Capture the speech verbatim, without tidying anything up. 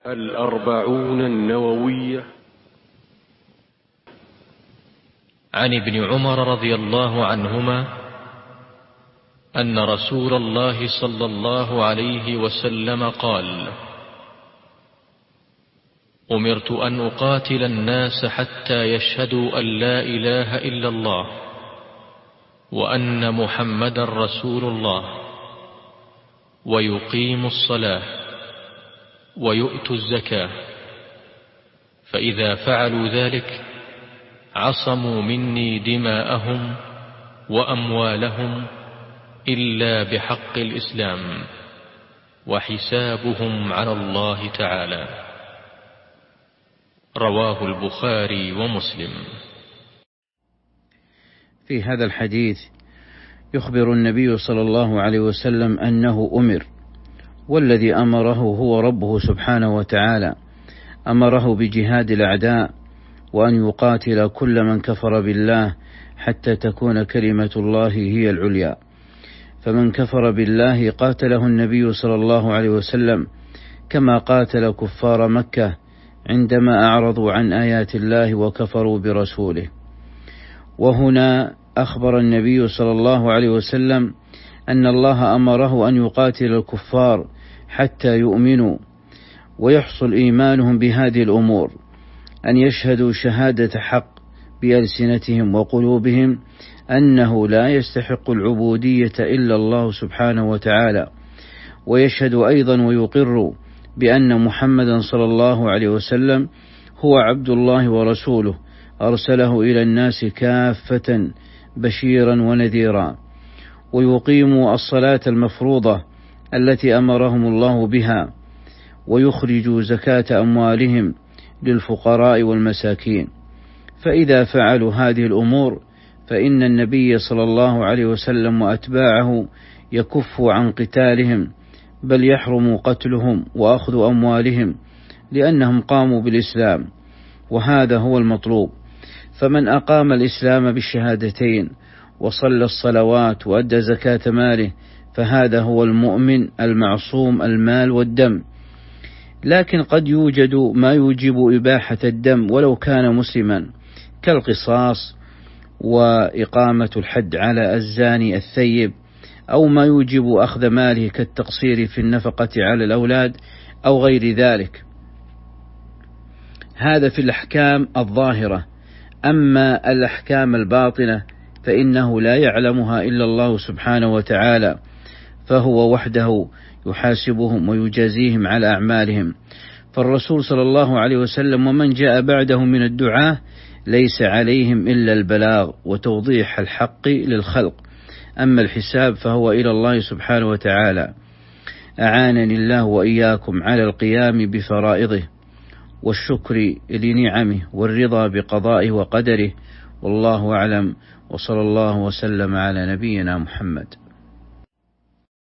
الأربعون النووية. عن ابن عمر رضي الله عنهما أن رسول الله صلى الله عليه وسلم قال: أمرت أن أقاتل الناس حتى يشهدوا أن لا إله إلا الله وأن محمدا رسول الله ويقيموا الصلاة ويؤتوا الزكاة، فإذا فعلوا ذلك عصموا مني دماءهم وأموالهم إلا بحق الإسلام، وحسابهم على الله تعالى. رواه البخاري ومسلم. في هذا الحديث يخبر النبي صلى الله عليه وسلم أنه أمر، والذي أمره هو ربه سبحانه وتعالى، أمره بجهاد الأعداء وأن يقاتل كل من كفر بالله حتى تكون كلمة الله هي العليا. فمن كفر بالله قاتله النبي صلى الله عليه وسلم كما قاتل كفار مكة عندما أعرضوا عن آيات الله وكفروا برسوله. وهنا أخبر النبي صلى الله عليه وسلم أن الله أمره أن يقاتل الكفار حتى يؤمنوا ويحصل إيمانهم بهذه الأمور: أن يشهدوا شهادة حق بألسنتهم وقلوبهم أنه لا يستحق العبودية إلا الله سبحانه وتعالى، ويشهدوا أيضا ويقروا بأن محمدا صلى الله عليه وسلم هو عبد الله ورسوله أرسله إلى الناس كافة بشيرا ونذيرا، ويقيموا الصلاة المفروضة التي أمرهم الله بها، ويخرجوا زكاة أموالهم للفقراء والمساكين. فإذا فعلوا هذه الأمور فإن النبي صلى الله عليه وسلم وأتباعه يكفوا عن قتالهم، بل يحرم قتلهم وأخذ أموالهم، لأنهم قاموا بالإسلام، وهذا هو المطلوب. فمن أقام الإسلام بالشهادتين وصلى الصلوات وأدى زكاة ماله فهذا هو المؤمن المعصوم المال والدم. لكن قد يوجد ما يوجب إباحة الدم ولو كان مسلما، كالقصاص وإقامة الحد على الزاني الثيب، أو ما يوجب أخذ ماله كالتقصير في النفقة على الأولاد أو غير ذلك. هذا في الأحكام الظاهرة. أما الأحكام الباطنة فإنه لا يعلمها إلا الله سبحانه وتعالى، فهو وحده يحاسبهم ويجازيهم على أعمالهم. فالرسول صلى الله عليه وسلم ومن جاء بعده من الدعاة ليس عليهم إلا البلاغ وتوضيح الحق للخلق، أما الحساب فهو إلى الله سبحانه وتعالى. أعانني الله وإياكم على القيام بفرائضه والشكر لنعمه والرضا بقضائه وقدره، والله أعلم، وصلى الله وسلم على نبينا محمد.